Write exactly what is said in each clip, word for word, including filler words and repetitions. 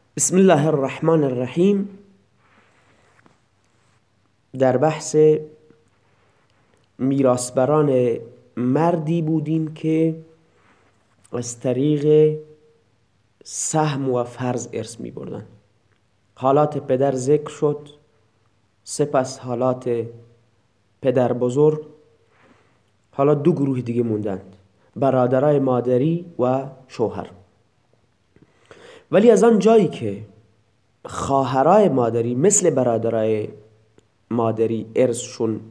بسم الله الرحمن الرحیم. در بحث میراثبران مردی بودیم که از طریق سهم و فرض ارث می بردن. حالات پدر ذکر شد، سپس حالات پدر بزرگ. حالا دو گروه دیگه موندند: برادرای مادری و شوهر. ولی از آن جایی که خواهرای مادری مثل برادرای مادری ارثشون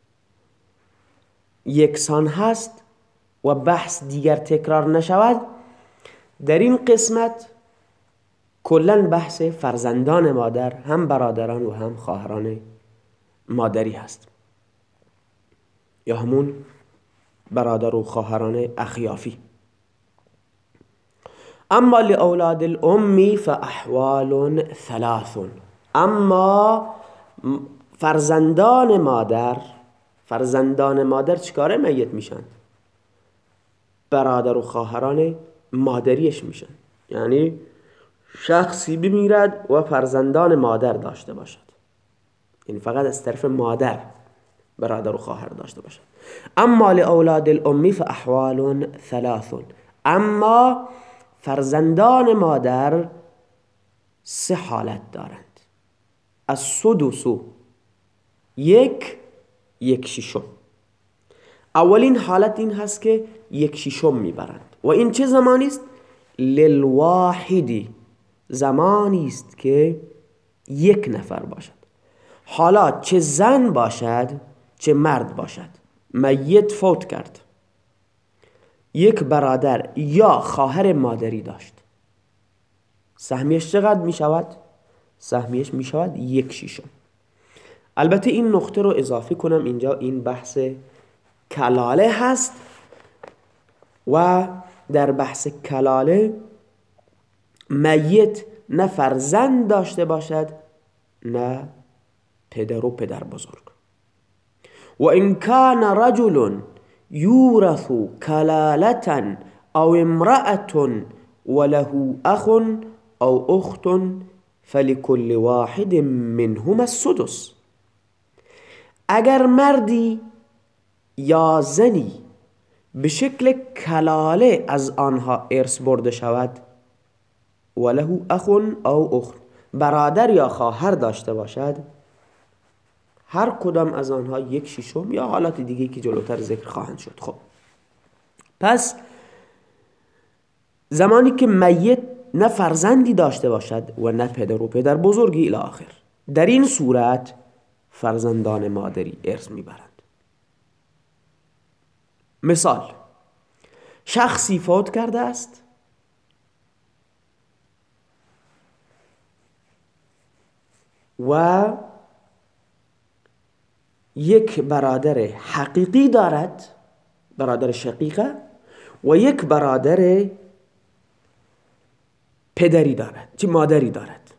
یکسان هست و بحث دیگر تکرار نشود، در این قسمت کلن بحث فرزندان مادر، هم برادران و هم خواهران مادری هست، یا همون برادر و خواهران اخیافی. اما لأولاد الام فاحوال ثلاث. اما فرزندان مادر فرزندان مادر چیکاره میت میشن؟ برادر و خواهران مادریش میشن. یعنی شخصی بمیرد و فرزندان مادر داشته باشد، یعنی فقط از طرف مادر برادر و خواهر داشته باشد. اما لأولاد الام فاحوال ثلاث. اما فرزندان مادر سه حالت دارند: السدس، یک یک ششم. اولین حالت این هست که یک ششم میبرند. و این چه زمانی است؟ للواحدی، زمانی است که یک نفر باشد. حالا چه زن باشد چه مرد باشد، میت فوت کرد، یک برادر یا خواهر مادری داشت، سهمیش چقدر می شود؟ سهمیش می شود یک شیشم. البته این نقطه رو اضافه کنم اینجا، این بحث کلاله هست و در بحث کلاله میت نه فرزند داشته باشد نه پدر و پدر بزرگ. و ان کان رجل یورث کلالة او امرأة وله اخ او اخت فلكل واحد منهما السدس. اگر مردی یا زنی به شکل کلاله از آنها ارث برده شود، وله اخ او اخت، برادر یا خواهر داشته باشد، هر کدام از آنها یک ششم یا حالات دیگه که جلوتر ذکر خواهند شد. خب پس زمانی که میت نه فرزندی داشته باشد و نه پدر و پدر بزرگی الی آخر، در این صورت فرزندان مادری ارث میبرند. مثال: شخصی فوت کرده است و یک برادر حقیقی دارد، برادر شقیقه، و یک برادر پدری دارد، چه مادری دارد.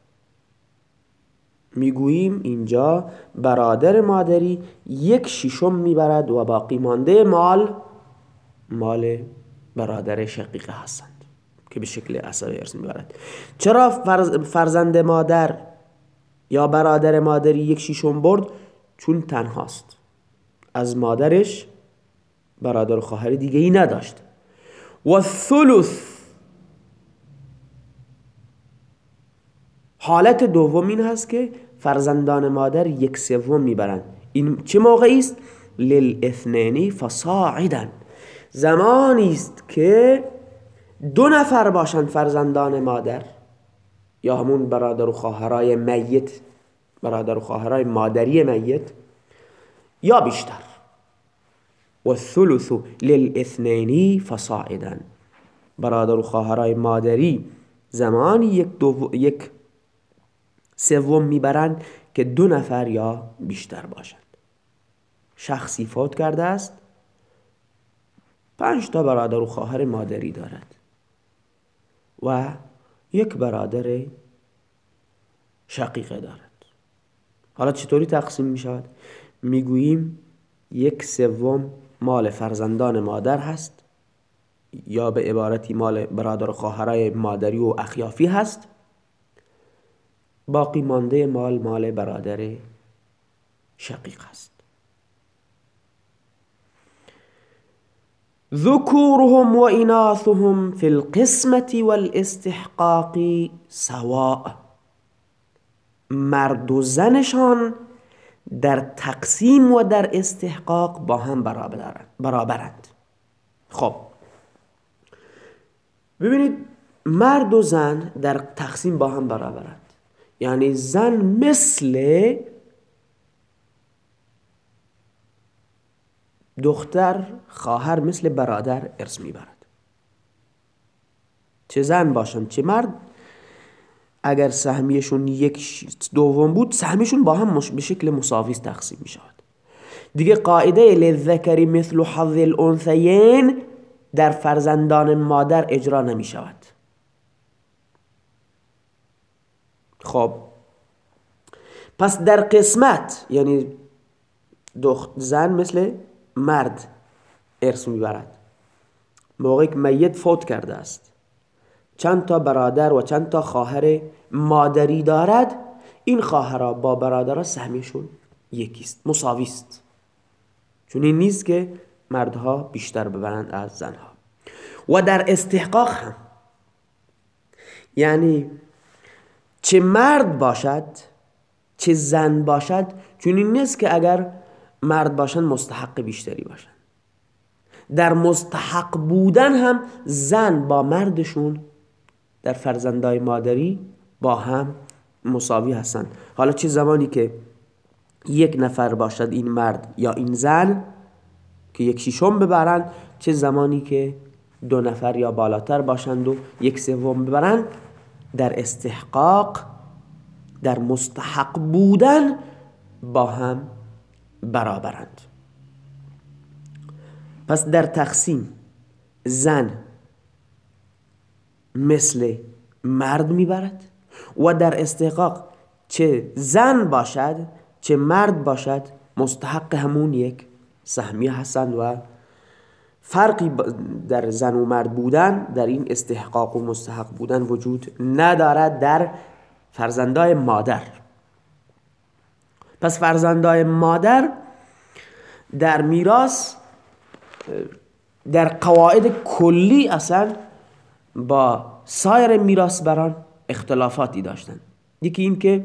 میگوییم اینجا برادر مادری یک ششم میبرد و باقی مانده مال مال برادر شقیقه هستند که به شکل عصبه ارث میبرد. چرا فرز فرزند مادر یا برادر مادری یک ششم برد؟ چون تنهاست، از مادرش برادر و خواهر دیگه ای نداشت. و الثلث، حالت دوم این هست که فرزندان مادر یک سوم میبرند. این چه موقعی است؟ للاثنین فصاعدا، زمانی است که دو نفر باشند فرزندان مادر یا همون برادر و خواهرای میت، برادر و خواهرای مادری میت، یا بیشتر. و الثلث للاثنین فصاعدا، برادر و خواهرای مادری زمانی یک دو یک سوم میبرند که دو نفر یا بیشتر باشند. شخصی فوت کرده است، پنج تا برادر و خواهر مادری دارد و یک برادر شقیقه دارد. حالا چطوری تقسیم می شود؟ میگوییم یک سوم مال فرزندان مادر هست، یا به عبارتی مال برادر و خواهرای مادری و اخیافی هست، باقی مانده مال مال برادر شقیق است. ذکورهم و اناثهم فی القسمة والاستحقاق سواء. مرد و زنشان در تقسیم و در استحقاق با هم برابرند. خب ببینید، مرد و زن در تقسیم با هم برابرند، یعنی زن مثل دختر، خواهر، مثل برادر ارث میبرد. چه زن باشن چه مرد، اگر سهمیشون یک دوم بود، سهمیشون با هم به شکل مساوی تقسیم می شود. دیگه قاعده للذکر مثل حظ الانثیین در فرزندان مادر اجرا نمی شود. خب پس در قسمت، یعنی دخت زن مثل مرد ارث میبرد. موقعی که میت فوت کرده است، چند تا برادر و چند تا خواهر مادری دارد، این خواهرها با برادرها سهمیشون یکیست، مساویست. چون این نیست که مردها بیشتر ببرند از زنها. و در استحقاق هم، یعنی چه مرد باشد چه زن باشد، چون این نیست که اگر مرد باشن مستحق بیشتری باشن. در مستحق بودن هم زن با مردشون در فرزندای مادری با هم مساوی هستن. حالا چه زمانی که یک نفر باشد این مرد یا این زن که یک ششم ببرند، چه زمانی که دو نفر یا بالاتر باشند و یک سوم ببرند، در استحقاق، در مستحق بودن با هم برابرند. پس در تقسیم زن مثل مرد میبرد و در استحقاق چه زن باشد چه مرد باشد مستحق همون یک سهمیه هستند و فرقی در زن و مرد بودن در این استحقاق و مستحق بودن وجود ندارد در فرزندای مادر. پس فرزندای مادر در میراث در قواعد کلی اصلا با سایر میراثبران اختلافاتی داشتن. یکی این که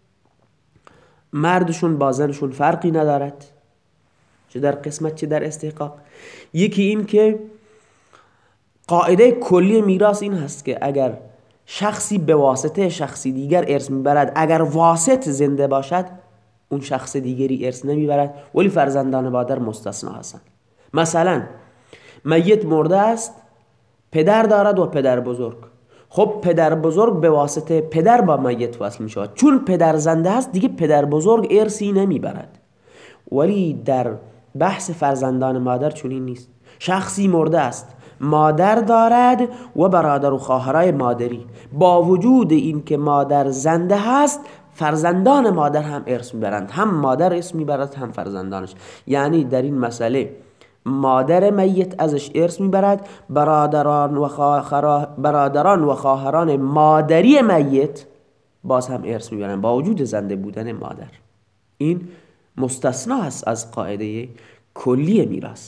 مردشون با زنشون فرقی ندارد، چه در قسمت چه در استحقاق. یکی این که قاعده کلی میراث این هست که اگر شخصی به واسطه شخصی دیگر ارث میبرد، اگر واسط زنده باشد اون شخص دیگری ارث نمیبرد، ولی فرزندان مادر مستثنا هستند. مثلا میت مرده است، پدر دارد و پدر بزرگ. خب پدر بزرگ به واسطه پدر با میت وصل می شود، چون پدر زنده است دیگه پدر بزرگ ارثی نمیبرد. ولی در بحث فرزندان مادر چنین نیست. شخصی مرده است، مادر دارد و برادر و خواهرای مادری، با وجود این که مادر زنده هست فرزندان مادر هم ارث میبرند، هم مادر ارث میبرد هم فرزندانش. یعنی در این مسئله مادر میت ازش ارث میبرد، برادران و خواهران برادران و خواهران مادری میت باز هم ارث میبرند با وجود زنده بودن مادر. این مستثنا است از قاعده کلی میراث.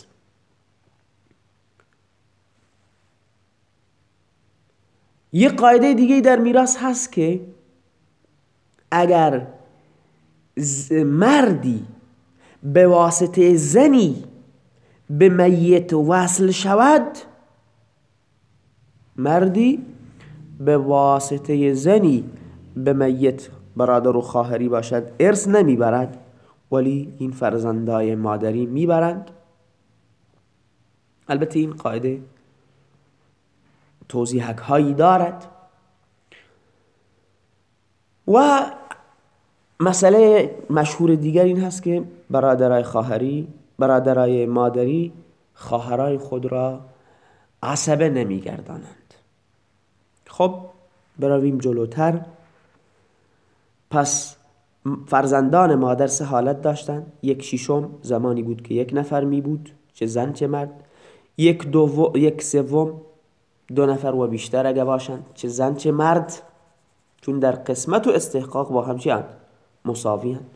یک قاعده دیگه در میراث هست که اگر مردی به واسطه زنی به میت وصل شود، مردی به واسطه زنی به میت برادر و خواهری باشد ارث نمیبرد، ولی این فرزندای مادری میبرند. البته این قاعده توضیحک هایی دارد. و مسئله مشهور دیگر این هست که برادرای خواهری برادرای مادری خواهرای خود را عصبه نمیگردانند. خب برویم جلوتر. پس فرزندان مادر سه حالت داشتند. یک ششم زمانی بود که یک نفر می بود، چه زن چه مرد. یک دو یک سوم دو نفر و بیشتر اگه باشند، چه زن چه مرد. چون در قسمت و استحقاق با هم چی هست؟ مساوی هست.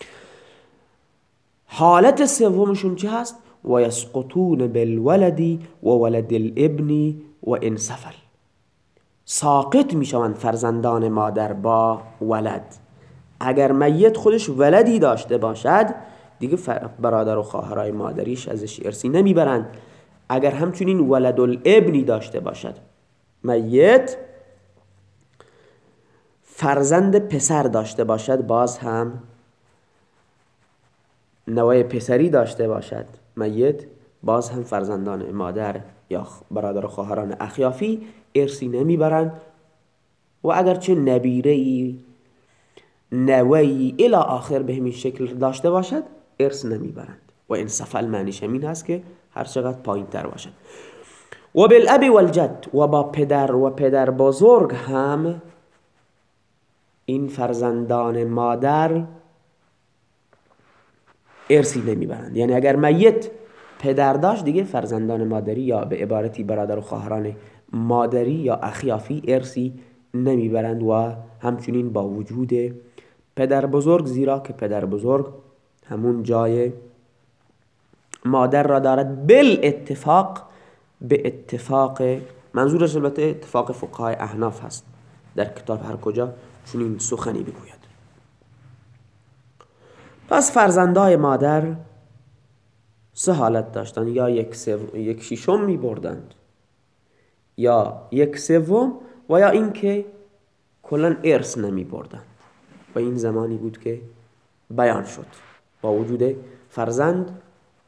حالت سومشون چی هست؟ و یسقطون بالولد و ولد الابن و ان سفل، ساقط میشوند فرزندان مادر با ولد. اگر میت خودش ولدی داشته باشد دیگه برادر و خواهرای مادریش ازش ارثی نمیبرند. اگر همچنین ولد الابنی داشته باشد میت، فرزند پسر داشته باشد، باز هم نوای پسری داشته باشد میت، باز هم فرزندان مادر یا برادر و خواهران اخیافی ارثی نمیبرند. و اگرچه نبیره‌ای، نوایی الی آخر به همین شکل داشته باشد ارث نمیبرند. و این سفل معنیش همین هست که هر چقدر پایین تر باشد. و بالاب والجد، و با پدر و پدر بزرگ هم این فرزندان مادر ارثی نمیبرند. یعنی اگر میت پدر داشت دیگه فرزندان مادری یا به عبارتی برادر و خواهران مادری یا اخیافی ارثی نمیبرند. و همچنین با وجود پدر بزرگ، زیرا که پدر بزرگ همون جای مادر را دارد بالاتفاق، به اتفاق، منظورش البته اتفاق فقهای احناف هست، در کتاب هر کجا چنین سخنی بگوید. پس فرزندای مادر سه حالت داشتن، یا یک, یک شیشم می بردند، یا یک سوم، و یا اینکه کلا ارث نمی بردند. و این زمانی بود که بیان شد با وجود فرزند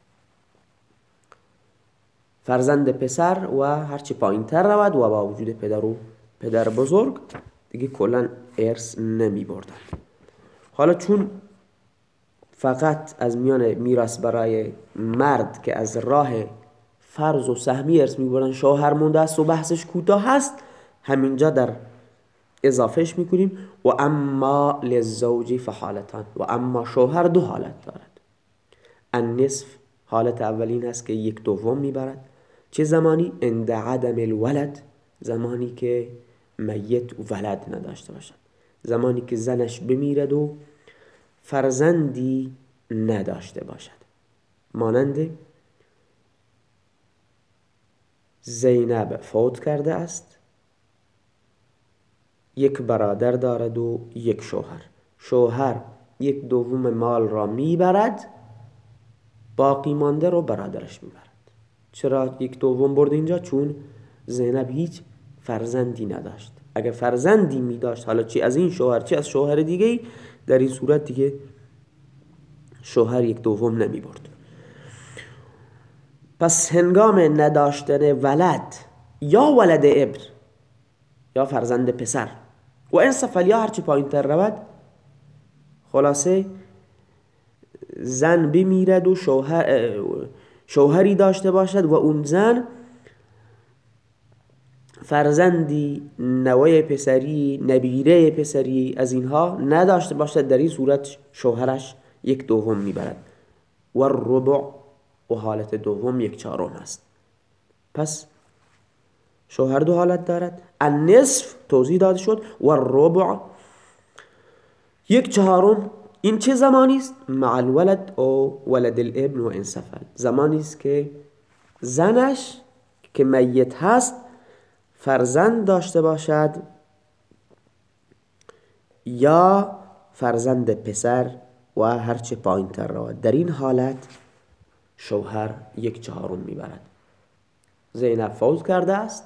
فرزند پسر و هرچی پایین تر رود و با وجود پدر و پدر بزرگ دیگه کلا ارث نمی بردند. حالا چون فقط از میان میراث برای مرد که از راه فرض و سهمی ارث می بردن شوهر مونده است و بحثش کوتاه هست، همینجا در اضافهش میکنیم و اما للزوج فحالتان، و اما شوهر دو حالت دارد. النصف، حالت اولین هست که یک دوم میبرد. چه زمانی؟ عند عدم الولد، زمانی که میت ولد نداشته باشد، زمانی که زنش بمیرد و فرزندی نداشته باشد. مانند زینب فوت کرده است، یک برادر دارد و یک شوهر. شوهر یک دوم مال را میبرد، باقی مانده رو برادرش میبرد. چرا یک دوم برد اینجا؟ چون زینب هیچ فرزندی نداشت. اگر فرزندی میداشت، حالا چی از این شوهر چی از شوهر دیگه، در این صورت دیگه شوهر یک دوم نمی برد. پس هنگام نداشتن ولد یا ولد ابن یا فرزند پسر و این سفل یا هرچی پایین تر رود، خلاصه زن بمیرد و شوهر شوهری داشته باشد و اون زن فرزندی، نوای پسری، نبیره پسری از اینها نداشته باشد، در این صورت شوهرش یک دوم میبرد. و الربع، و حالت دوم یک چهارم است. پس شوهر دو حالت دارد. النصف توضیح داده شد، و الربع یک چهارم. این چه زمانی است؟ مع الولد او ولد الابن و ان سفل، زمانی است که زنش که میت هست فرزند داشته باشد یا فرزند پسر و هرچه پایین تر رود. در این حالت شوهر یک چهارم میبرد. زینب فوت کرده است،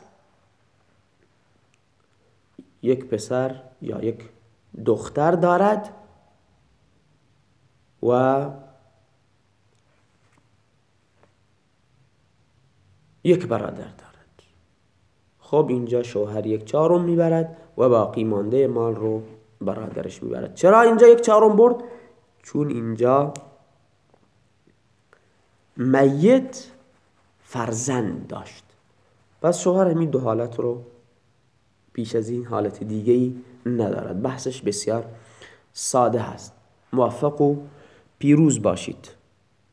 یک پسر یا یک دختر دارد و یک برادر دارد. خب اینجا شوهر یک چهارم میبرد و باقی مانده مال رو برادرش میبرد. چرا اینجا یک چهارم برد؟ چون اینجا میت فرزند داشت. پس شوهر همین دو حالت رو پیش از این حالت دیگه‌ای ندارد. بحثش بسیار ساده هست. موفق و پیروز باشید.